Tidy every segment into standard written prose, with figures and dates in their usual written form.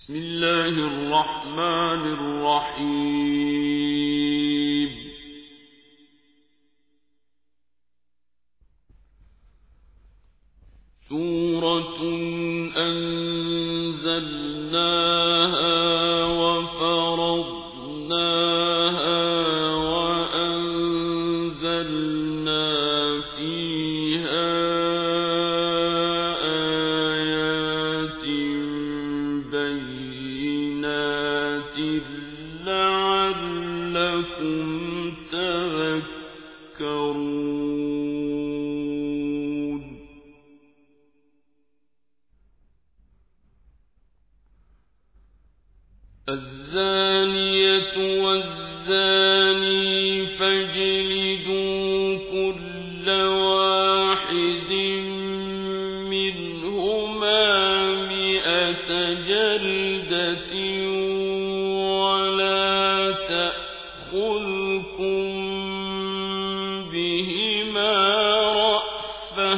بسم الله الرحمن الرحيم. سورة أنزلناها وفرضناها وأنزلنا فيها آيات بينات لعلكم تذكرون. الزانية والزاني فاجلدوا كل واحد منهما 100 جلدة ولا تأخذكم بهما رأفة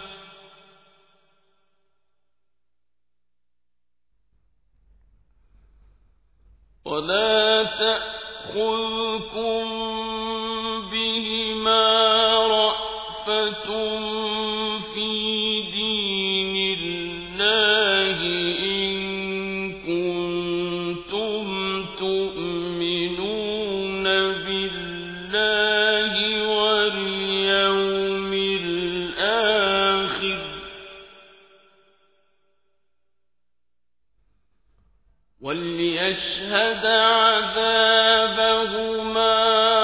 في دين الله إن كنتم تؤمنون بالله واليوم الآخر وليشهد عذابهما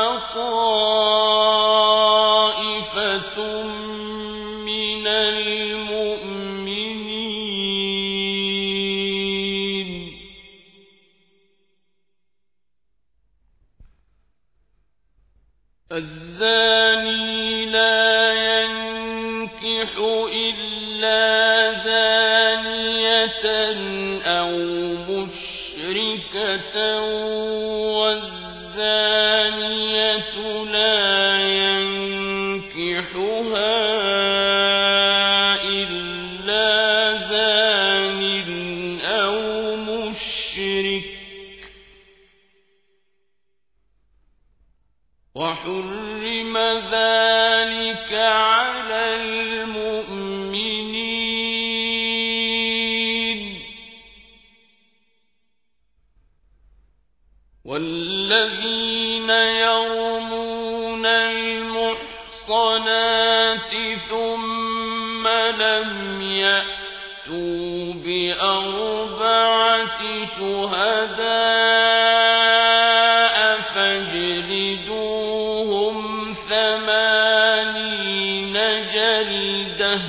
طائفة من المؤمنين. الزاني لا ينكح إلا زانية أو مشركة والزانية لا ينكحها إلا زان أو مشرك وحرم ذلك على المؤمنين. والذين يرمون المحصنات ثم لم يأتوا ب4 شهداء فاجلدوهم 80 جلدة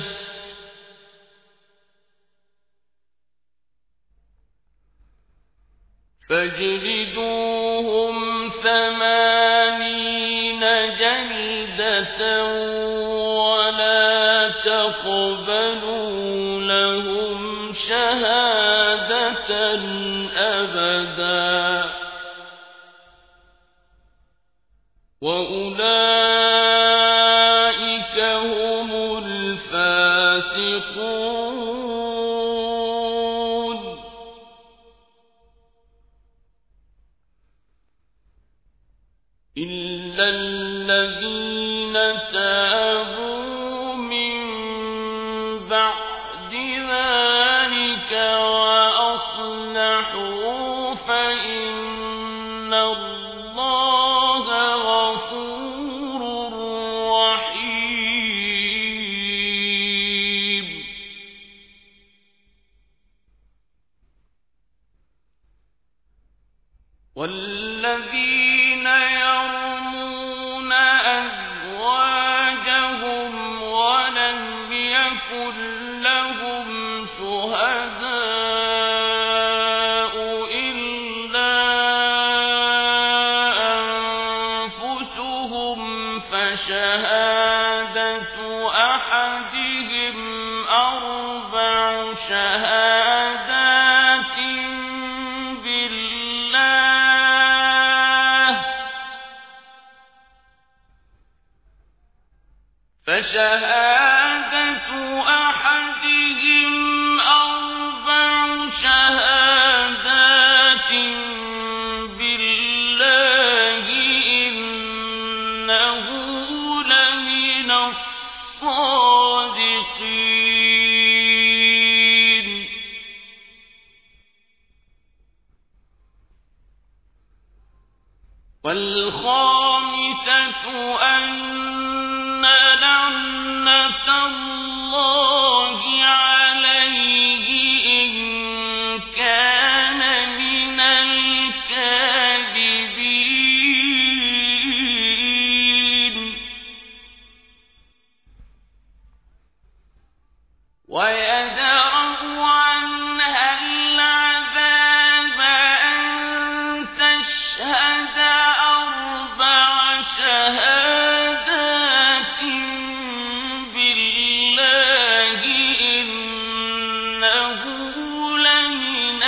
ولا تقبلوا لهم شهادة أبدا وأولئك هم الفاسقون. إلا الذين تابوا من بعد ذلك وأصلحوا فإن الله غفور رحيم. والذين يرمون أزواجهم ولم يكن لهم شهداء إلا أنفسهم فشهادة أحدهم 4 شهادات بالله فشهادة أحدهم 4 شهادات والخامسة أن لعنة الله عليه إن كان من الكاذبين ويدرأ عنها العذاب أن تشهد أربع شهادات بالله إنه لمن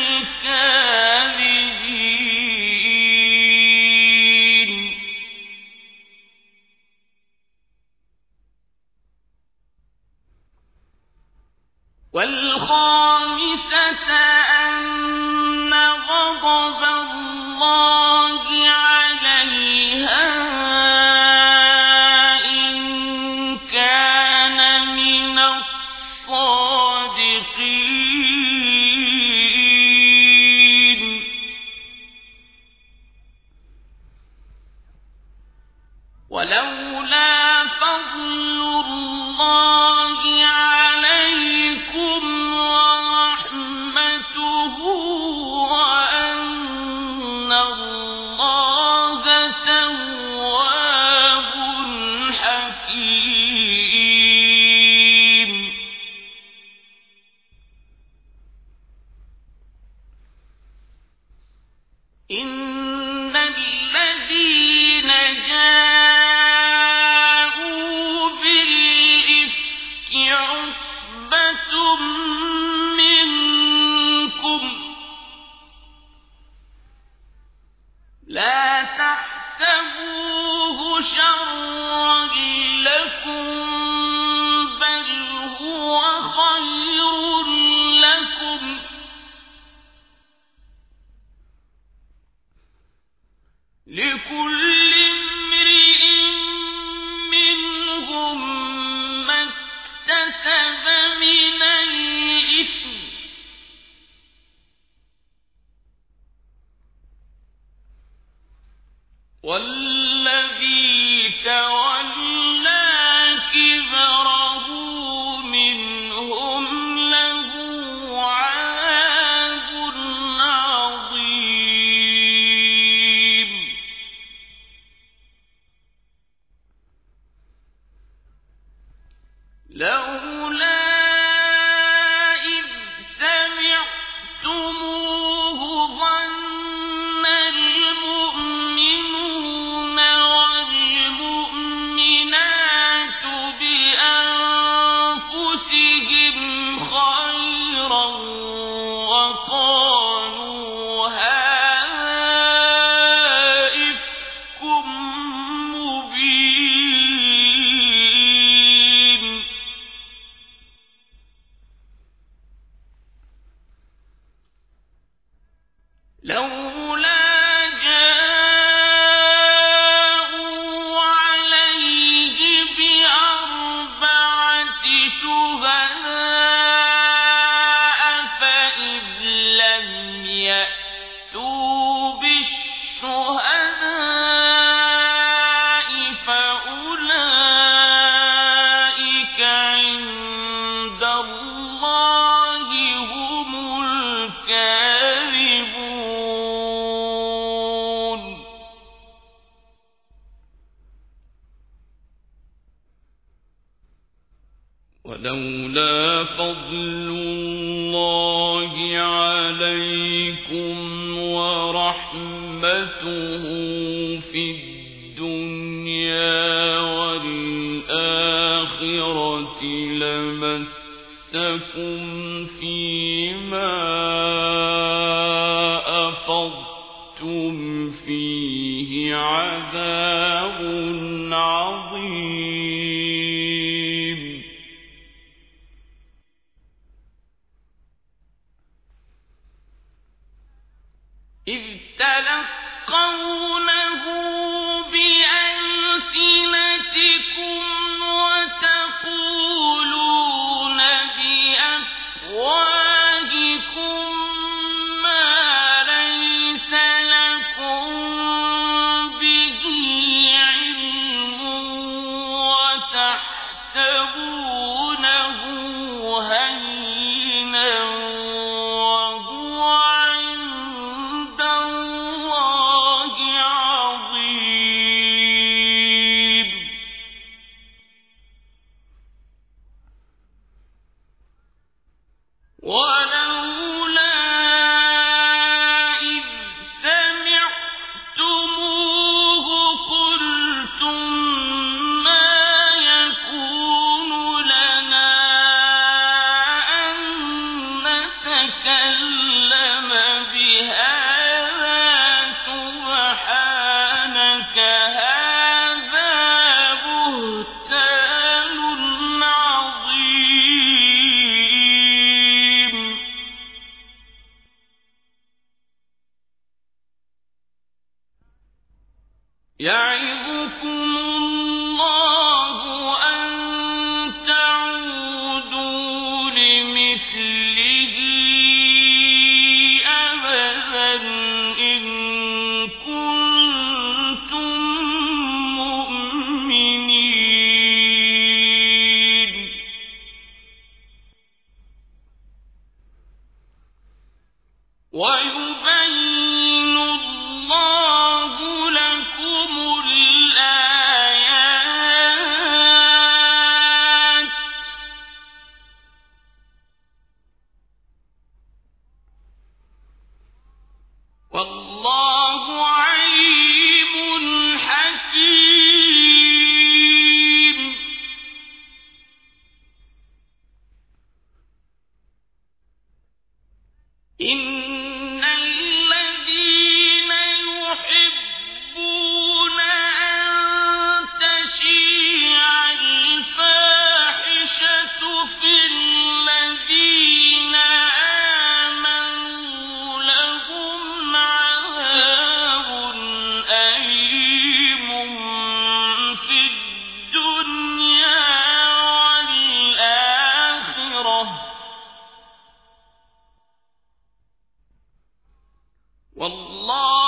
الكاذبين والخامسة أن غضب الله عليها إن كان من الصادقين ولولا فضل الله عليكم ورحمته وأن الله تواب حكيم إن الذين جاءوا بالإفك عصبة منكم لا تحسبوه شرا لكم بل هو خير لكم لكل امرئ منهم ما اكتسب من الإثم والذي تولى كبره منهم له عذاب عظيم لولا إذ سمعتموه ظن المؤمنون والمؤمنات بأنفسهم خيرا وقالوا هذا إفك مبين لولا جاءوا عليه بأربعة شهداء فإذ لم يأتوا بالشهداء فأولئك عند الله هم الكاذبون ولولا فضل الله عليكم ورحمته في الدنيا والآخرة لمسكم فيما أفضتم فيه عذاب عظيم إذ تلقونه بألسنتكم وتقولون بأفواهكم ما ليس لكم يعظكم الله أن تعودوا لمثله أبدا إن كنتم مؤمنين ويبين الله لكم الآيات والله عليم حكيم إن الذين يحبون أن تشيع الفاحشة في الذين آمنوا لهم عذاب أليم في الدنيا والآخرة والله